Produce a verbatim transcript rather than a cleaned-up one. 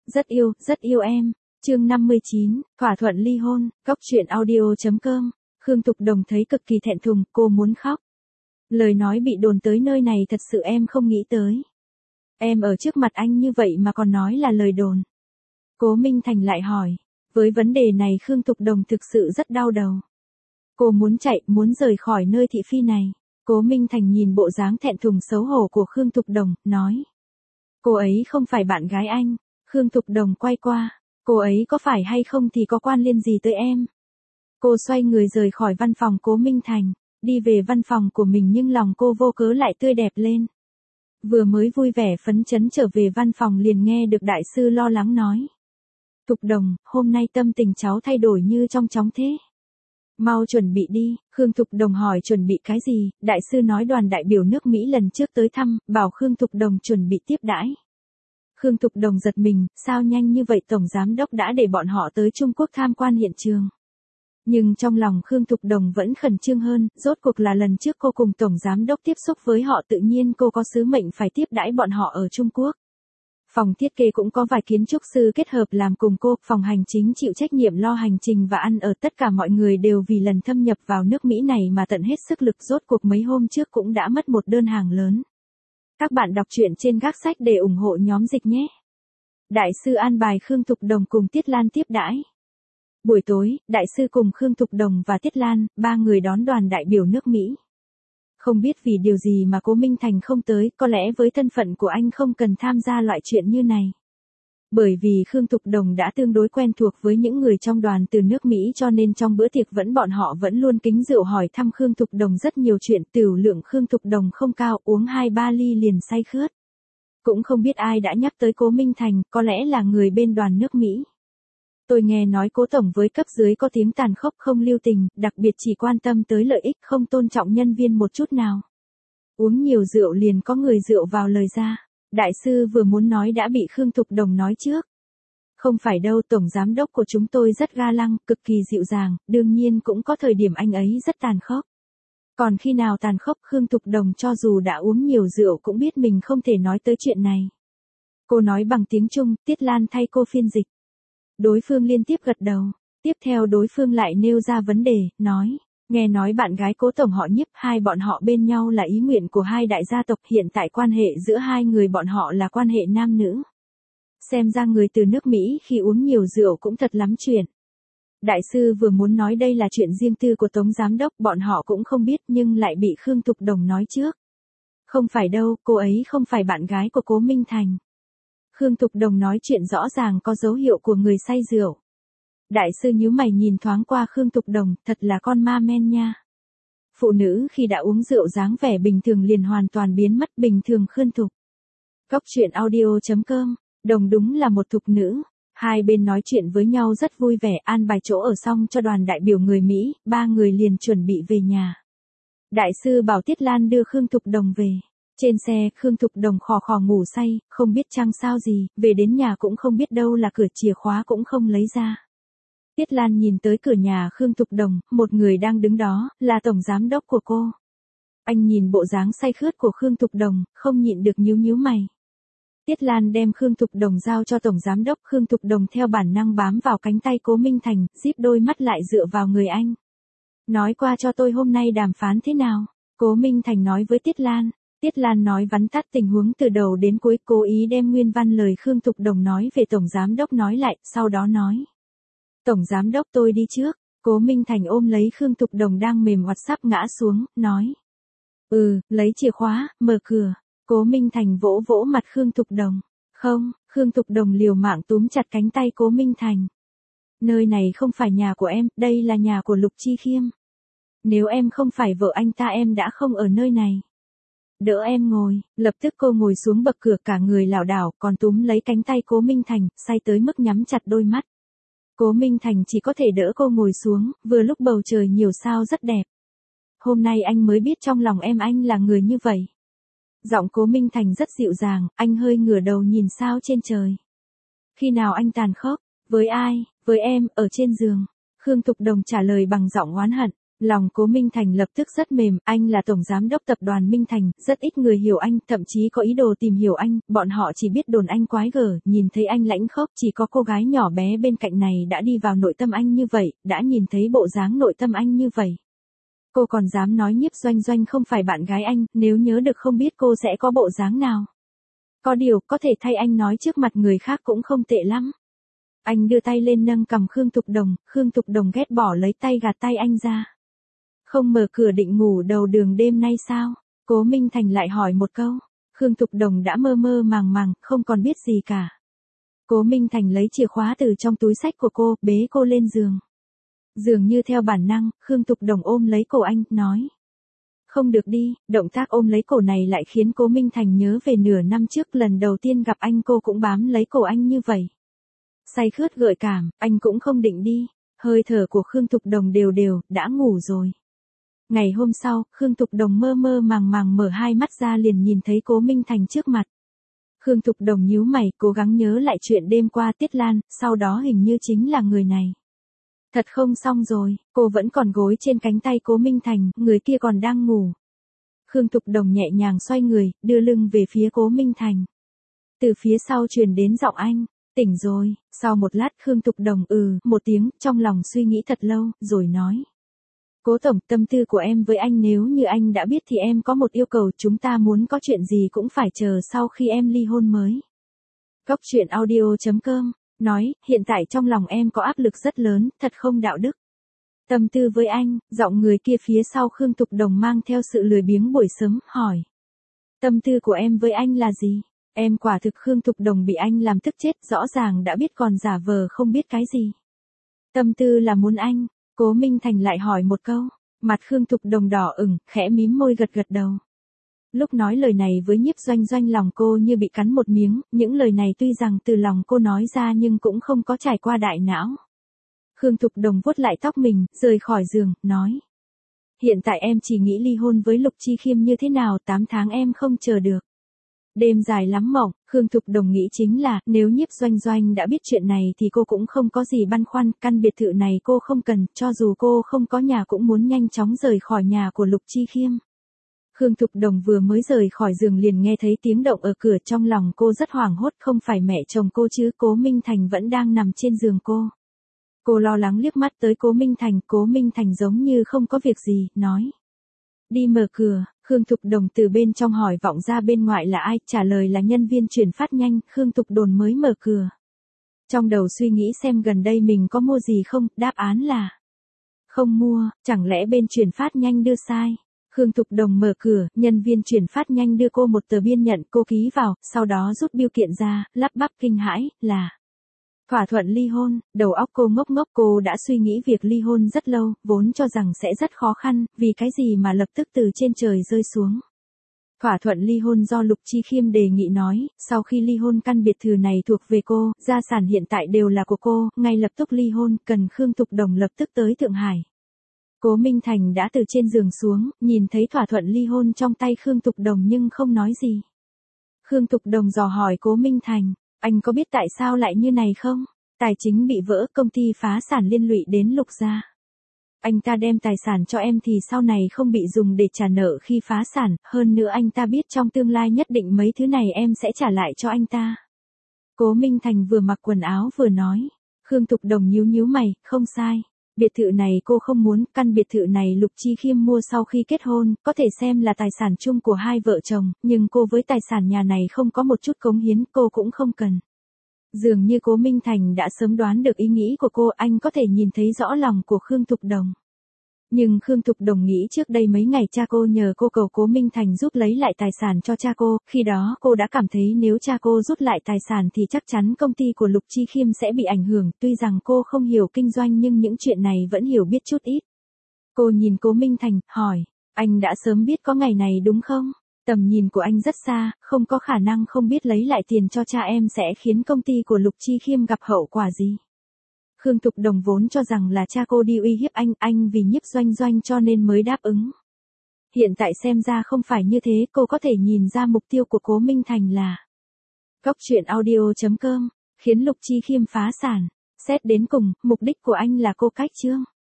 Rất yêu, rất yêu em. Chương năm mươi chín, thỏa thuận ly hôn, Cóc truyện audio chấm com. Khương Thục Đồng thấy cực kỳ thẹn thùng, cô muốn khóc. Lời nói bị đồn tới nơi này thật sự em không nghĩ tới. Em ở trước mặt anh như vậy mà còn nói là lời đồn. Cố Minh Thành lại hỏi. Với vấn đề này Khương Thục Đồng thực sự rất đau đầu. Cô muốn chạy, muốn rời khỏi nơi thị phi này. Cố Minh Thành nhìn bộ dáng thẹn thùng xấu hổ của Khương Thục Đồng, nói. Cô ấy không phải bạn gái anh. Khương Thục Đồng quay qua. Cô ấy có phải hay không thì có quan liên gì tới em. Cô xoay người rời khỏi văn phòng Cố Minh Thành, đi về văn phòng của mình nhưng lòng cô vô cớ lại tươi đẹp lên. Vừa mới vui vẻ phấn chấn trở về văn phòng liền nghe được đại sư lo lắng nói. Thục Đồng, hôm nay tâm tình cháu thay đổi như trong chóng thế. Mau chuẩn bị đi. Khương Thục Đồng hỏi chuẩn bị cái gì, đại sư nói đoàn đại biểu nước Mỹ lần trước tới thăm, bảo Khương Thục Đồng chuẩn bị tiếp đãi. Khương Thục Đồng giật mình, sao nhanh như vậy Tổng Giám Đốc đã để bọn họ tới Trung Quốc tham quan hiện trường. Nhưng trong lòng Khương Thục Đồng vẫn khẩn trương hơn, rốt cuộc là lần trước cô cùng Tổng Giám Đốc tiếp xúc với họ tự nhiên cô có sứ mệnh phải tiếp đãi bọn họ ở Trung Quốc. Phòng thiết kế cũng có vài kiến trúc sư kết hợp làm cùng cô, phòng hành chính chịu trách nhiệm lo hành trình và ăn ở, tất cả mọi người đều vì lần thâm nhập vào nước Mỹ này mà tận hết sức lực, rốt cuộc mấy hôm trước cũng đã mất một đơn hàng lớn. Các bạn đọc truyện trên gác sách để ủng hộ nhóm dịch nhé. Đại sư an bài Khương Thục Đồng cùng Tiết Lan tiếp đãi. Buổi tối, đại sư cùng Khương Thục Đồng và Tiết Lan, ba người đón đoàn đại biểu nước Mỹ. Không biết vì điều gì mà Cố Minh Thành không tới, có lẽ với thân phận của anh không cần tham gia loại chuyện như này. Bởi vì Khương Thục Đồng đã tương đối quen thuộc với những người trong đoàn từ nước Mỹ cho nên trong bữa tiệc vẫn bọn họ vẫn luôn kính rượu hỏi thăm Khương Thục Đồng rất nhiều chuyện, tửu lượng Khương Thục Đồng không cao, uống hai ba ly liền say khướt. Cũng không biết ai đã nhắc tới Cố Minh Thành, có lẽ là người bên đoàn nước Mỹ. Tôi nghe nói Cố Tổng với cấp dưới có tiếng tàn khốc không lưu tình, đặc biệt chỉ quan tâm tới lợi ích không tôn trọng nhân viên một chút nào. Uống nhiều rượu liền có người rượu vào lời ra. Đại sư vừa muốn nói đã bị Khương Thục Đồng nói trước. Không phải đâu, Tổng Giám Đốc của chúng tôi rất ga lăng, cực kỳ dịu dàng, đương nhiên cũng có thời điểm anh ấy rất tàn khốc. Còn khi nào tàn khốc Khương Thục Đồng cho dù đã uống nhiều rượu cũng biết mình không thể nói tới chuyện này. Cô nói bằng tiếng Trung, Tiết Lan thay cô phiên dịch. Đối phương liên tiếp gật đầu. Tiếp theo đối phương lại nêu ra vấn đề, nói. Nghe nói bạn gái Cố Tổng họ Nhiếp, hai bọn họ bên nhau là ý nguyện của hai đại gia tộc, hiện tại quan hệ giữa hai người bọn họ là quan hệ nam nữ. Xem ra người từ nước Mỹ khi uống nhiều rượu cũng thật lắm chuyện. Đại sư vừa muốn nói đây là chuyện riêng tư của Tống Giám Đốc, bọn họ cũng không biết nhưng lại bị Khương Thục Đồng nói trước. Không phải đâu, cô ấy không phải bạn gái của Cố Minh Thành. Khương Thục Đồng nói chuyện rõ ràng có dấu hiệu của người say rượu. Đại sư nhíu mày nhìn thoáng qua Khương Thục Đồng, thật là con ma men nha. Phụ nữ khi đã uống rượu dáng vẻ bình thường liền hoàn toàn biến mất, bình thường Khương Thục. Cóc truyện audio chấm com, Đồng đúng là một thục nữ. Hai bên nói chuyện với nhau rất vui vẻ, an bài chỗ ở xong cho đoàn đại biểu người Mỹ, ba người liền chuẩn bị về nhà. Đại sư bảo Tiết Lan đưa Khương Thục Đồng về. Trên xe, Khương Thục Đồng khò khò ngủ say, không biết chăng sao gì, về đến nhà cũng không biết đâu là cửa, chìa khóa cũng không lấy ra. Tiết Lan nhìn tới cửa nhà Khương Thục Đồng, một người đang đứng đó, là Tổng Giám Đốc của cô. Anh nhìn bộ dáng say khướt của Khương Thục Đồng, không nhịn được nhíu nhíu mày. Tiết Lan đem Khương Thục Đồng giao cho Tổng Giám Đốc, Khương Thục Đồng theo bản năng bám vào cánh tay Cố Minh Thành, díp đôi mắt lại dựa vào người anh. Nói qua cho tôi hôm nay đàm phán thế nào, Cố Minh Thành nói với Tiết Lan. Tiết Lan nói vắn tắt tình huống từ đầu đến cuối, cố ý đem nguyên văn lời Khương Thục Đồng nói về Tổng Giám Đốc nói lại, sau đó nói. Tổng Giám Đốc tôi đi trước. Cố Minh Thành ôm lấy Khương Thục Đồng đang mềm oặt sắp ngã xuống, nói. Ừ, lấy chìa khóa, mở cửa. Cố Minh Thành vỗ vỗ mặt Khương Thục Đồng. Không, Khương Thục Đồng liều mạng túm chặt cánh tay Cố Minh Thành. Nơi này không phải nhà của em, đây là nhà của Lục Chi Khiêm. Nếu em không phải vợ anh ta em đã không ở nơi này. Đỡ em ngồi, lập tức cô ngồi xuống bậc cửa, cả người lảo đảo, còn túm lấy cánh tay Cố Minh Thành, say tới mức nhắm chặt đôi mắt. Cố Minh Thành chỉ có thể đỡ cô ngồi xuống, vừa lúc bầu trời nhiều sao rất đẹp. Hôm nay anh mới biết trong lòng em anh là người như vậy. Giọng Cố Minh Thành rất dịu dàng, anh hơi ngửa đầu nhìn sao trên trời. Khi nào anh tàn khốc, với ai, với em, ở trên giường. Khương Thục Đồng trả lời bằng giọng oán hận, Lòng Cố Minh Thành lập tức rất mềm, anh là tổng giám đốc tập đoàn Minh Thành, rất ít người hiểu anh, thậm chí có ý đồ tìm hiểu anh, bọn họ chỉ biết đồn anh quái gở, nhìn thấy anh lãnh khốc, chỉ có cô gái nhỏ bé bên cạnh này đã đi vào nội tâm anh như vậy, đã nhìn thấy bộ dáng nội tâm anh như vậy. Cô còn dám nói Nhiếp Doanh Doanh không phải bạn gái anh, nếu nhớ được không biết cô sẽ có bộ dáng nào. Có điều, có thể thay anh nói trước mặt người khác cũng không tệ lắm. Anh đưa tay lên nâng cầm Khương Thục Đồng, Khương Thục Đồng ghét bỏ lấy tay gạt tay anh ra. Không mở cửa định ngủ đầu đường đêm nay sao? Cố Minh Thành lại hỏi một câu. Khương Thục Đồng đã mơ mơ màng màng, không còn biết gì cả. Cố Minh Thành lấy chìa khóa từ trong túi xách của cô, bế cô lên giường. Dường như theo bản năng, Khương Thục Đồng ôm lấy cổ anh, nói. Không được đi, động tác ôm lấy cổ này lại khiến Cố Minh Thành nhớ về nửa năm trước lần đầu tiên gặp anh cô cũng bám lấy cổ anh như vậy. Say khướt gợi cảm, anh cũng không định đi, hơi thở của Khương Thục Đồng đều đều, đã ngủ rồi. Ngày hôm sau, Khương Thục Đồng mơ mơ màng màng mở hai mắt ra liền nhìn thấy Cố Minh Thành trước mặt. Khương Thục Đồng nhíu mày, cố gắng nhớ lại chuyện đêm qua Tiết Lan, sau đó hình như chính là người này. Thật không xong rồi, cô vẫn còn gối trên cánh tay Cố Minh Thành, người kia còn đang ngủ. Khương Thục Đồng nhẹ nhàng xoay người, đưa lưng về phía Cố Minh Thành. Từ phía sau truyền đến giọng anh, tỉnh rồi, sau một lát Khương Thục Đồng ừ, một tiếng, trong lòng suy nghĩ thật lâu, rồi nói. Cố tổng, tâm tư của em với anh nếu như anh đã biết thì em có một yêu cầu, chúng ta muốn có chuyện gì cũng phải chờ sau khi em ly hôn mới. Cốc truyện audio chấm com nói, hiện tại trong lòng em có áp lực rất lớn, thật không đạo đức. Tâm tư với anh, giọng người kia phía sau Khương Thục Đồng mang theo sự lười biếng buổi sớm, hỏi. Tâm tư của em với anh là gì? Em quả thực Khương Thục Đồng bị anh làm tức chết, rõ ràng đã biết còn giả vờ không biết cái gì. Tâm tư là muốn anh, Cố Minh Thành lại hỏi một câu, mặt Khương Thục Đồng đỏ ửng, khẽ mím môi gật gật đầu. Lúc nói lời này với Nhiếp Doanh Doanh lòng cô như bị cắn một miếng, những lời này tuy rằng từ lòng cô nói ra nhưng cũng không có trải qua đại não. Khương Thục Đồng vuốt lại tóc mình, rời khỏi giường, nói. Hiện tại em chỉ nghĩ ly hôn với Lục Chi Khiêm như thế nào, tám tháng em không chờ được. Đêm dài lắm mộng, Khương Thục Đồng nghĩ chính là, nếu Nhiếp Doanh Doanh đã biết chuyện này thì cô cũng không có gì băn khoăn, căn biệt thự này cô không cần, cho dù cô không có nhà cũng muốn nhanh chóng rời khỏi nhà của Lục Chi Khiêm. Khương Thục Đồng vừa mới rời khỏi giường liền nghe thấy tiếng động ở cửa, trong lòng cô rất hoảng hốt, không phải mẹ chồng cô chứ, Cố Minh Thành vẫn đang nằm trên giường cô. Cô lo lắng liếc mắt tới Cố Minh Thành, Cố Minh Thành giống như không có việc gì, nói. Đi mở cửa, Khương Thục Đồng từ bên trong hỏi vọng ra bên ngoài là ai, trả lời là nhân viên chuyển phát nhanh, Khương Thục Đồng mới mở cửa. Trong đầu suy nghĩ xem gần đây mình có mua gì không, đáp án là không mua, chẳng lẽ bên chuyển phát nhanh đưa sai. Khương Thục Đồng mở cửa, nhân viên chuyển phát nhanh đưa cô một tờ biên nhận, cô ký vào, sau đó rút bưu kiện ra, lắp bắp kinh hãi, là thỏa thuận ly hôn. Đầu óc cô ngốc ngốc, cô đã suy nghĩ việc ly hôn rất lâu, vốn cho rằng sẽ rất khó khăn, vì cái gì mà lập tức từ trên trời rơi xuống. Thỏa thuận ly hôn do Lục Chi Khiêm đề nghị nói, sau khi ly hôn căn biệt thự này thuộc về cô, gia sản hiện tại đều là của cô, ngay lập tức ly hôn, cần Khương Thục Đồng lập tức tới Thượng Hải. Cố Minh Thành đã từ trên giường xuống, nhìn thấy thỏa thuận ly hôn trong tay Khương Thục Đồng nhưng không nói gì. Khương Thục Đồng dò hỏi Cố Minh Thành, anh có biết tại sao lại như này không? Tài chính bị vỡ, công ty phá sản liên lụy đến Lục gia. Anh ta đem tài sản cho em thì sau này không bị dùng để trả nợ khi phá sản, hơn nữa anh ta biết trong tương lai nhất định mấy thứ này em sẽ trả lại cho anh ta. Cố Minh Thành vừa mặc quần áo vừa nói. Khương Thục Đồng nhíu nhíu mày, không sai. Biệt thự này cô không muốn, căn biệt thự này Lục Chi Khiêm mua sau khi kết hôn, có thể xem là tài sản chung của hai vợ chồng, nhưng cô với tài sản nhà này không có một chút cống hiến, cô cũng không cần. Dường như Cố Minh Thành đã sớm đoán được ý nghĩ của cô, anh có thể nhìn thấy rõ lòng của Khương Thục Đồng. Nhưng Khương Thục Đồng nghĩ trước đây mấy ngày cha cô nhờ cô cầu Cố Minh Thành giúp lấy lại tài sản cho cha cô, khi đó cô đã cảm thấy nếu cha cô rút lại tài sản thì chắc chắn công ty của Lục Chi Khiêm sẽ bị ảnh hưởng, tuy rằng cô không hiểu kinh doanh nhưng những chuyện này vẫn hiểu biết chút ít. Cô nhìn Cố Minh Thành, hỏi, anh đã sớm biết có ngày này đúng không? Tầm nhìn của anh rất xa, không có khả năng không biết lấy lại tiền cho cha em sẽ khiến công ty của Lục Chi Khiêm gặp hậu quả gì. Khương Thục Đồng vốn cho rằng là cha cô đi uy hiếp anh, anh vì Nhiếp Doanh Doanh cho nên mới đáp ứng. Hiện tại xem ra không phải như thế, cô có thể nhìn ra mục tiêu của Cố Minh Thành là cốc truyện audio chấm com, khiến Lục Chi Khiêm phá sản. Xét đến cùng, mục đích của anh là cô cách trương.